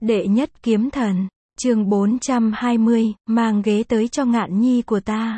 Đệ nhất kiếm thần, chương 420, mang ghế tới cho Ngạn Nhi của ta.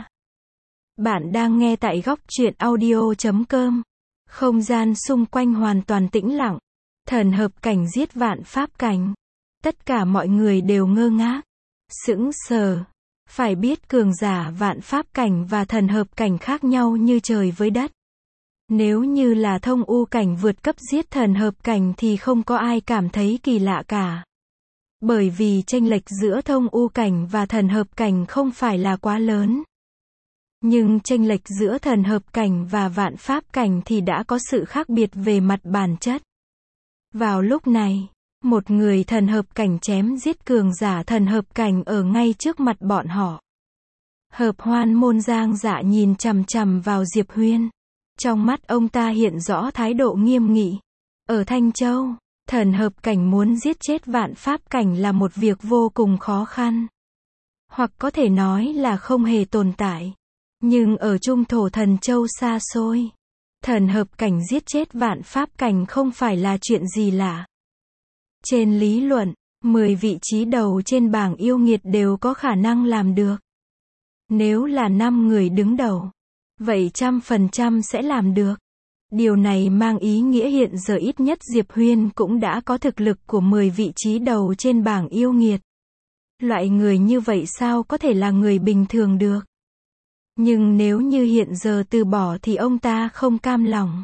Bạn đang nghe tại góc truyện audio.com. Không gian xung quanh hoàn toàn tĩnh lặng. Thần hợp cảnh giết vạn pháp cảnh. Tất cả mọi người đều ngơ ngác, sững sờ. Phải biết cường giả vạn pháp cảnh và thần hợp cảnh khác nhau như trời với đất. Nếu như là thông u cảnh vượt cấp giết thần hợp cảnh thì không có ai cảm thấy kỳ lạ cả. Bởi vì chênh lệch giữa thông u cảnh và thần hợp cảnh không phải là quá lớn. Nhưng chênh lệch giữa thần hợp cảnh và vạn pháp cảnh thì đã có sự khác biệt về mặt bản chất. Vào lúc này, một người thần hợp cảnh chém giết cường giả thần hợp cảnh ở ngay trước mặt bọn họ. Hợp Hoan Môn Giang Dạ nhìn chằm chằm vào Diệp Huyên. Trong mắt ông ta hiện rõ thái độ nghiêm nghị. Ở Thanh Châu, thần hợp cảnh muốn giết chết vạn pháp cảnh là một việc vô cùng khó khăn. Hoặc có thể nói là không hề tồn tại. Nhưng ở Trung Thổ Thần Châu xa xôi, thần hợp cảnh giết chết vạn pháp cảnh không phải là chuyện gì lạ. Trên lý luận, 10 vị trí đầu trên bảng yêu nghiệt đều có khả năng làm được. Nếu là 5 người đứng đầu, vậy 100% sẽ làm được. Điều này mang ý nghĩa hiện giờ ít nhất Diệp Huyên cũng đã có thực lực của 10 vị trí đầu trên bảng yêu nghiệt. Loại người như vậy sao có thể là người bình thường được? Nhưng nếu như hiện giờ từ bỏ thì ông ta không cam lòng.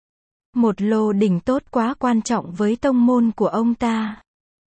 Một lô đỉnh tốt quá quan trọng với tông môn của ông ta.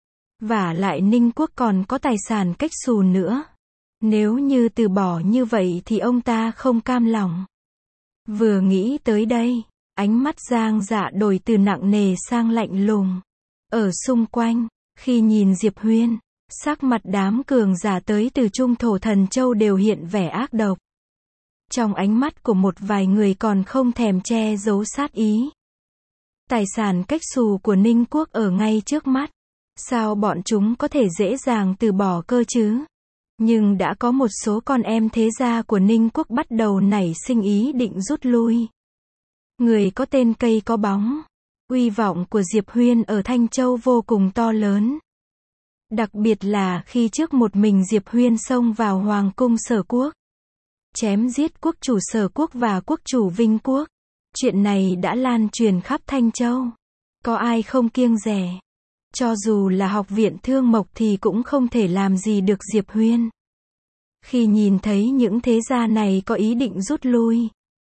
Vả lại Ninh Quốc còn có tài sản cách xù nữa. Nếu như từ bỏ như vậy thì ông ta không cam lòng. Vừa nghĩ tới đây, ánh mắt Giang Dạ đổi từ nặng nề sang lạnh lùng. Ở xung quanh, khi nhìn Diệp Huyên, sắc mặt đám cường giả tới từ Trung Thổ Thần Châu đều hiện vẻ ác độc. Trong ánh mắt của một vài người còn không thèm che giấu sát ý. Tài sản cách xù của Ninh Quốc ở ngay trước mắt. Sao bọn chúng có thể dễ dàng từ bỏ cơ chứ? Nhưng đã có một số con em thế gia của Ninh Quốc bắt đầu nảy sinh ý định rút lui. Người có tên cây có bóng. Uy vọng của Diệp Huyên ở Thanh Châu vô cùng to lớn. Đặc biệt là khi trước một mình Diệp Huyên xông vào Hoàng cung Sở Quốc. Chém giết quốc chủ Sở Quốc và quốc chủ Vinh Quốc. Chuyện này đã lan truyền khắp Thanh Châu. Có ai không kiêng dè. Cho dù là học viện Thương Mộc thì cũng không thể làm gì được Diệp Huyên. Khi nhìn thấy những thế gia này có ý định rút lui,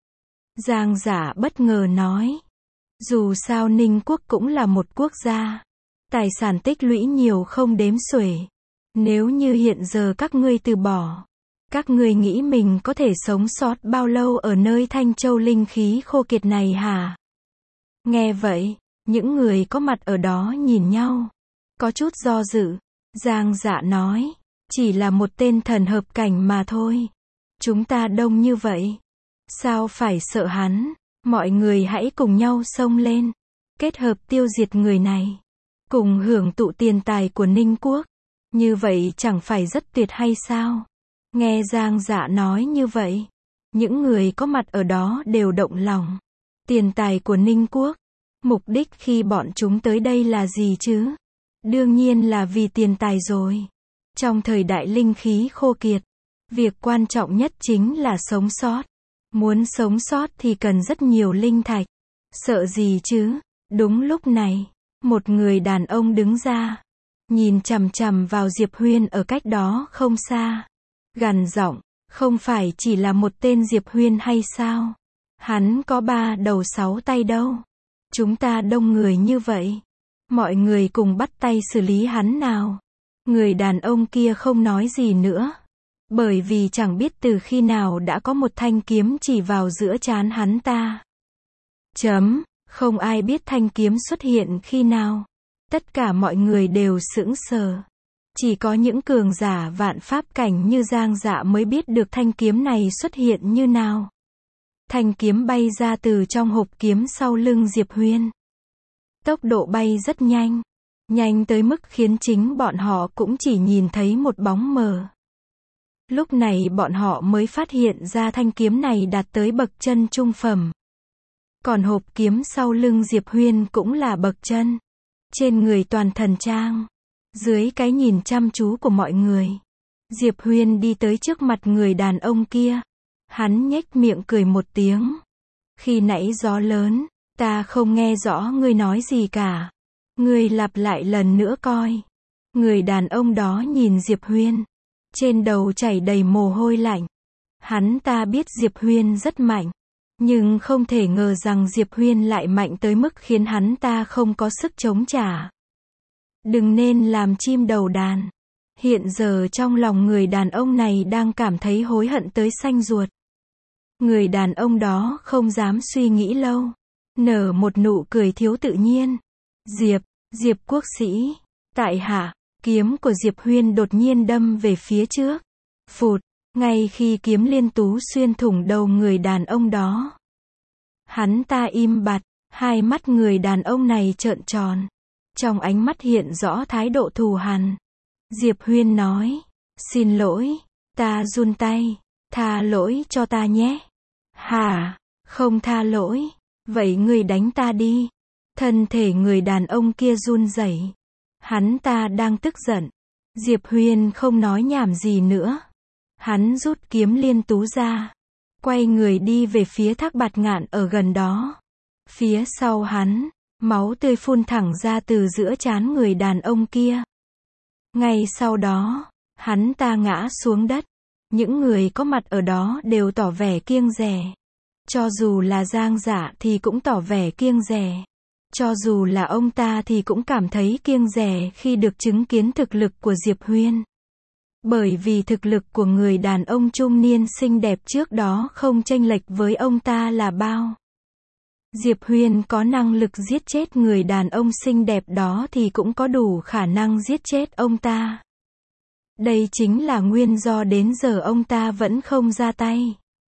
Giang Dạ bất ngờ nói. Dù sao Ninh Quốc cũng là một quốc gia. Tài sản tích lũy nhiều không đếm xuể. Nếu như hiện giờ các ngươi từ bỏ, các ngươi nghĩ mình có thể sống sót bao lâu ở nơi Thanh Châu linh khí khô kiệt này hả? Nghe vậy, những người có mặt ở đó nhìn nhau. Có chút do dự. Giang Dạ nói. Chỉ là một tên thần hợp cảnh mà thôi. Chúng ta đông như vậy. Sao phải sợ hắn? Mọi người hãy cùng nhau xông lên. Kết hợp tiêu diệt người này. Cùng hưởng tụ tiền tài của Ninh Quốc. Như vậy chẳng phải rất tuyệt hay sao? Nghe Giang Dạ nói như vậy, những người có mặt ở đó đều động lòng. Tiền tài của Ninh Quốc. Mục đích khi bọn chúng tới đây là gì chứ? Đương nhiên là vì tiền tài rồi. Trong thời đại linh khí khô kiệt, việc quan trọng nhất chính là sống sót. Muốn sống sót thì cần rất nhiều linh thạch. Sợ gì chứ? Đúng lúc này, một người đàn ông đứng ra, nhìn chằm chằm vào Diệp Huyên ở cách đó không xa. Gằn giọng, không phải chỉ là một tên Diệp Huyên hay sao? Hắn có 3 đầu 6 tay đâu. Chúng ta đông người như vậy. Mọi người cùng bắt tay xử lý hắn nào. Người đàn ông kia không nói gì nữa. Bởi vì chẳng biết từ khi nào đã có một thanh kiếm chỉ vào giữa trán hắn ta. Không ai biết thanh kiếm xuất hiện khi nào. Tất cả mọi người đều sững sờ. Chỉ có những cường giả vạn pháp cảnh như Giang Dạ mới biết được thanh kiếm này xuất hiện như nào. Thanh kiếm bay ra từ trong hộp kiếm sau lưng Diệp Huyên. Tốc độ bay rất nhanh. Nhanh tới mức khiến chính bọn họ cũng chỉ nhìn thấy một bóng mờ. Lúc này bọn họ mới phát hiện ra thanh kiếm này đạt tới bậc chân trung phẩm. Còn hộp kiếm sau lưng Diệp Huyên cũng là bậc chân. Trên người toàn thần trang. Dưới cái nhìn chăm chú của mọi người, Diệp Huyên đi tới trước mặt người đàn ông kia. Hắn nhếch miệng cười một tiếng. Khi nãy gió lớn, ta không nghe rõ ngươi nói gì cả. Ngươi lặp lại lần nữa coi. Người đàn ông đó nhìn Diệp Huyên. Trên đầu chảy đầy mồ hôi lạnh. Hắn ta biết Diệp Huyên rất mạnh. Nhưng không thể ngờ rằng Diệp Huyên lại mạnh tới mức khiến hắn ta không có sức chống trả. Đừng nên làm chim đầu đàn. Hiện giờ trong lòng người đàn ông này đang cảm thấy hối hận tới xanh ruột. Người đàn ông đó không dám suy nghĩ lâu. Nở một nụ cười thiếu tự nhiên. Diệp quốc sĩ. Tại hạ, kiếm của Diệp Huyên đột nhiên đâm về phía trước. Phụt, ngay khi kiếm liên tú xuyên thủng đầu người đàn ông đó. Hắn ta im bặt, hai mắt người đàn ông này trợn tròn. Trong ánh mắt hiện rõ thái độ thù hằn. Diệp Huyên nói, xin lỗi, ta run tay, tha lỗi cho ta nhé. Hả, không tha lỗi, vậy ngươi đánh ta đi. Thân thể người đàn ông kia run rẩy. Hắn ta đang tức giận. Diệp Huyên không nói nhảm gì nữa. Hắn rút kiếm liên tú ra. Quay người đi về phía thác bạt ngạn ở gần đó. Phía sau hắn, máu tươi phun thẳng ra từ giữa trán người đàn ông kia. Ngay sau đó, hắn ta ngã xuống đất. Những người có mặt ở đó đều tỏ vẻ kiêng dè. Cho dù là Giang Dạ thì cũng tỏ vẻ kiêng dè. Cho dù là ông ta thì cũng cảm thấy kiêng dè khi được chứng kiến thực lực của Diệp Huyên. Bởi vì thực lực của người đàn ông trung niên xinh đẹp trước đó không chênh lệch với ông ta là bao. Diệp Huyên có năng lực giết chết người đàn ông xinh đẹp đó thì cũng có đủ khả năng giết chết ông ta. Đây chính là nguyên do đến giờ ông ta vẫn không ra tay.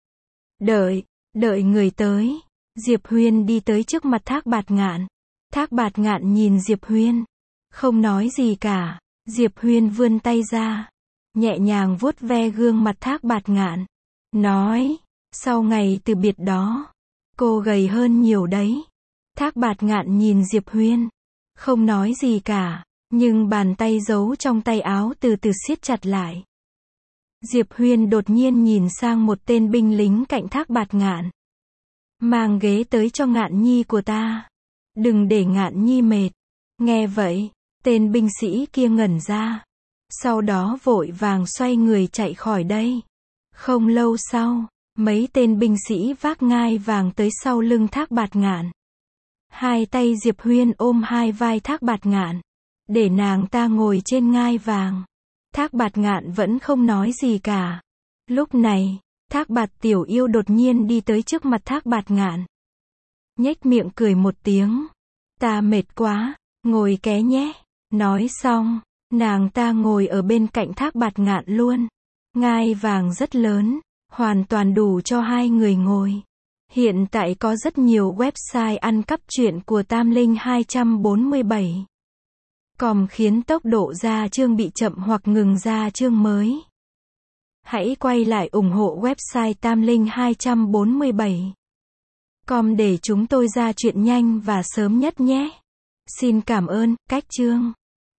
Đợi người tới. Diệp Huyên đi tới trước mặt Thác Bạt Ngạn. Thác Bạt Ngạn nhìn Diệp Huyên. Không nói gì cả. Diệp Huyên vươn tay ra. Nhẹ nhàng vuốt ve gương mặt Thác Bạt Ngạn. Nói, sau ngày từ biệt đó, cô gầy hơn nhiều đấy. Thác Bạt Ngạn nhìn Diệp Huyên. Không nói gì cả. Nhưng bàn tay giấu trong tay áo từ từ siết chặt lại. Diệp Huyên đột nhiên nhìn sang một tên binh lính cạnh Thác Bạt Ngạn. Mang ghế tới cho Ngạn Nhi của ta. Đừng để Ngạn Nhi mệt. Nghe vậy, tên binh sĩ kia ngẩn ra. Sau đó vội vàng xoay người chạy khỏi đây. Không lâu sau, mấy tên binh sĩ vác ngai vàng tới sau lưng Thác Bạt Ngạn. Hai tay Diệp Huyên ôm hai vai Thác Bạt Ngạn. Để nàng ta ngồi trên ngai vàng. Thác Bạt Ngạn vẫn không nói gì cả. Lúc này, Thác Bạt Tiểu Yêu đột nhiên đi tới trước mặt Thác Bạt Ngạn. Nhếch miệng cười một tiếng. Ta mệt quá, ngồi ké nhé. Nói xong, nàng ta ngồi ở bên cạnh Thác Bạt Ngạn luôn. Ngai vàng rất lớn, hoàn toàn đủ cho hai người ngồi. Hiện tại có rất nhiều website ăn cắp truyện của Tam Linh 247. Còm khiến tốc độ ra chương bị chậm hoặc ngừng ra chương mới. Hãy quay lại ủng hộ website Tam Linh 247. Com để chúng tôi ra chuyện nhanh và sớm nhất nhé. Xin cảm ơn, cách chương.